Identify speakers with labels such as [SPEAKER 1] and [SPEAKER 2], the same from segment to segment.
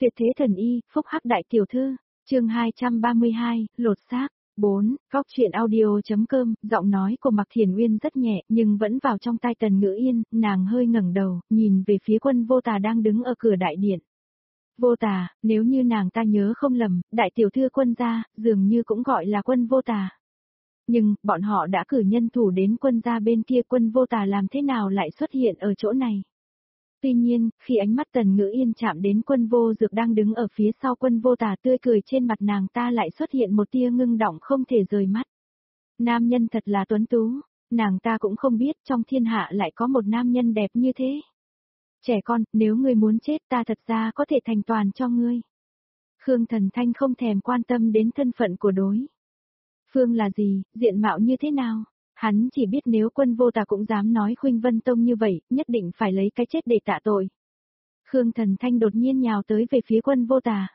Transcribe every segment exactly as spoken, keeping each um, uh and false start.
[SPEAKER 1] Tuyệt thế thần y, phúc hắc đại tiểu thư, chương hai trăm ba mươi hai, lột xác. bốn. Góc truyện audio.com, giọng nói của Mạc Thiền Uyên rất nhẹ nhưng vẫn vào trong tai Tần Ngữ Yên, nàng hơi ngẩng đầu, nhìn về phía Quân Vô Tà đang đứng ở cửa đại điện. Vô Tà, nếu như nàng ta nhớ không lầm, đại tiểu thư Quân gia, dường như cũng gọi là Quân Vô Tà. Nhưng, bọn họ đã cử nhân thủ đến Quân gia bên kia, Quân Vô Tà làm thế nào lại xuất hiện ở chỗ này? Tuy nhiên, khi ánh mắt Tần Ngữ Yên chạm đến Quân Vô Dược đang đứng ở phía sau Quân Vô Tà, tươi cười trên mặt nàng ta lại xuất hiện một tia ngưng động không thể rời mắt. Nam nhân thật là tuấn tú, nàng ta cũng không biết trong thiên hạ lại có một nam nhân đẹp như thế. Trẻ con, nếu ngươi muốn chết ta thật ra có thể thành toàn cho ngươi. Khương Thần Thanh không thèm quan tâm đến thân phận của đối phương là gì, diện mạo như thế nào. Hắn chỉ biết nếu Quân Vô Tà cũng dám nói Khuynh Vân Tông như vậy, nhất định phải lấy cái chết để tạ tội. Khương Thần Thanh đột nhiên nhào tới về phía Quân Vô Tà.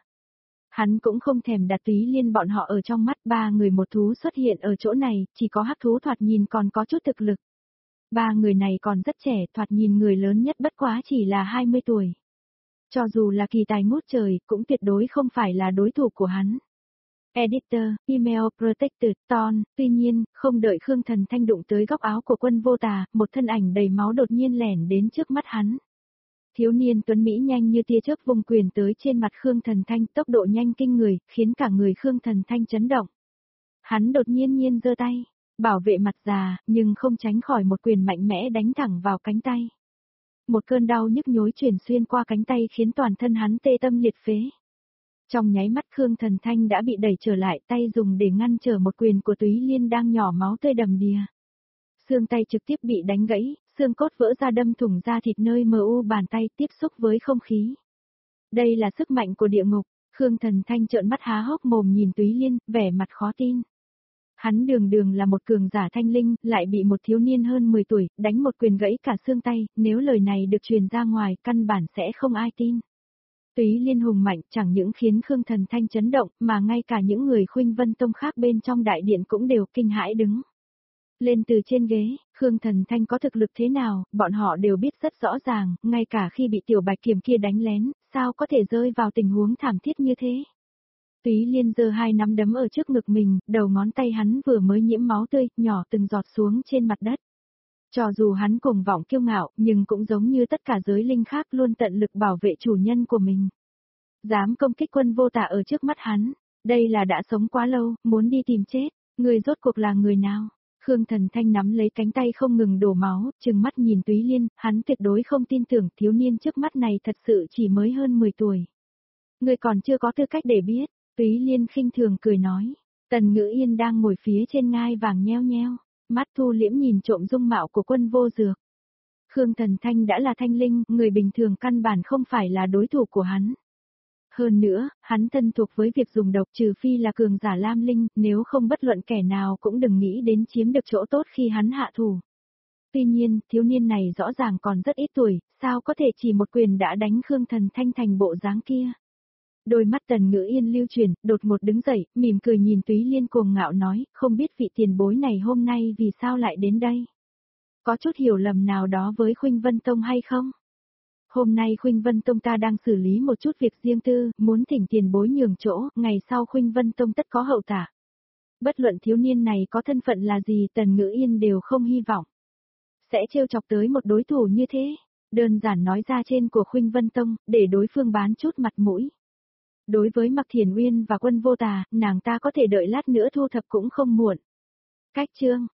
[SPEAKER 1] Hắn cũng không thèm đặt Túy Liên bọn họ ở trong mắt, ba người một thú xuất hiện ở chỗ này, chỉ có hắc thú thoạt nhìn còn có chút thực lực. Ba người này còn rất trẻ, thoạt nhìn người lớn nhất bất quá chỉ là hai mươi tuổi. Cho dù là kỳ tài ngút trời, cũng tuyệt đối không phải là đối thủ của hắn. Editor, Email Protected, Ton, tuy nhiên, không đợi Khương Thần Thanh đụng tới góc áo của Quân Vô Tà, một thân ảnh đầy máu đột nhiên lẻn đến trước mắt hắn. Thiếu niên tuấn Mỹ nhanh như tia chớp vùng quyền tới trên mặt Khương Thần Thanh, tốc độ nhanh kinh người, khiến cả người Khương Thần Thanh chấn động. Hắn đột nhiên nhiên giơ tay, bảo vệ mặt già, nhưng không tránh khỏi một quyền mạnh mẽ đánh thẳng vào cánh tay. Một cơn đau nhức nhối chuyển xuyên qua cánh tay khiến toàn thân hắn tê tâm liệt phế. Trong nháy mắt Khương Thần Thanh đã bị đẩy trở lại, tay dùng để ngăn trở một quyền của Túy Liên đang nhỏ máu tươi đầm đìa. Xương tay trực tiếp bị đánh gãy, xương cốt vỡ ra đâm thủng da thịt nơi mờ u bàn tay tiếp xúc với không khí. Đây là sức mạnh của địa ngục, Khương Thần Thanh trợn mắt há hốc mồm nhìn Túy Liên, vẻ mặt khó tin. Hắn đường đường là một cường giả thanh linh, lại bị một thiếu niên hơn mười tuổi, đánh một quyền gãy cả xương tay, nếu lời này được truyền ra ngoài, căn bản sẽ không ai tin. Túy Liên hùng mạnh chẳng những khiến Khương Thần Thanh chấn động, mà ngay cả những người Khuynh Vân Tông khác bên trong đại điện cũng đều kinh hãi đứng lên từ trên ghế. Khương Thần Thanh có thực lực thế nào, bọn họ đều biết rất rõ ràng, ngay cả khi bị Tiểu Bạch Kiểm kia đánh lén, sao có thể rơi vào tình huống thảm thiết như thế. Túy Liên giơ hai nắm đấm ở trước ngực mình, đầu ngón tay hắn vừa mới nhiễm máu tươi, nhỏ từng giọt xuống trên mặt đất. Cho dù hắn cuồng vọng kiêu ngạo, nhưng cũng giống như tất cả giới linh khác luôn tận lực bảo vệ chủ nhân của mình. Dám công kích Quân Vô Tà ở trước mắt hắn, đây là đã sống quá lâu, muốn đi tìm chết, người rốt cuộc là người nào? Khương Thần Thanh nắm lấy cánh tay không ngừng đổ máu, trừng mắt nhìn Túy Liên, hắn tuyệt đối không tin tưởng thiếu niên trước mắt này thật sự chỉ mới hơn mười tuổi. Người còn chưa có tư cách để biết, Túy Liên khinh thường cười nói. Tần Ngữ Yên đang ngồi phía trên ngai vàng nheo nheo, mắt thu liễm nhìn trộm dung mạo của Quân Vô Dược. Khương Thần Thanh đã là thanh linh, người bình thường căn bản không phải là đối thủ của hắn. Hơn nữa, hắn thân thuộc với việc dùng độc, trừ phi là cường giả lam linh, nếu không bất luận kẻ nào cũng đừng nghĩ đến chiếm được chỗ tốt khi hắn hạ thủ. Tuy nhiên, thiếu niên này rõ ràng còn rất ít tuổi, sao có thể chỉ một quyền đã đánh Khương Thần Thanh thành bộ dáng kia. Đôi mắt Tần Ngữ Yên lưu chuyển, đột ngột đứng dậy, mỉm cười nhìn Túy Liên cuồng ngạo nói, không biết vị tiền bối này hôm nay vì sao lại đến đây. Có chút hiểu lầm nào đó với Khuynh Vân Tông hay không? Hôm nay Khuynh Vân Tông ta đang xử lý một chút việc riêng tư, muốn thỉnh tiền bối nhường chỗ, ngày sau Khuynh Vân Tông tất có hậu tả. Bất luận thiếu niên này có thân phận là gì, Tần Ngữ Yên đều không hy vọng sẽ trêu chọc tới một đối thủ như thế. Đơn giản nói ra trên của Khuynh Vân Tông, để đối phương bán chút mặt mũi. Đối với Mạc Thiền Uyên và Quân Vô Tà, nàng ta có thể đợi lát nữa thu thập cũng không muộn. Cách chương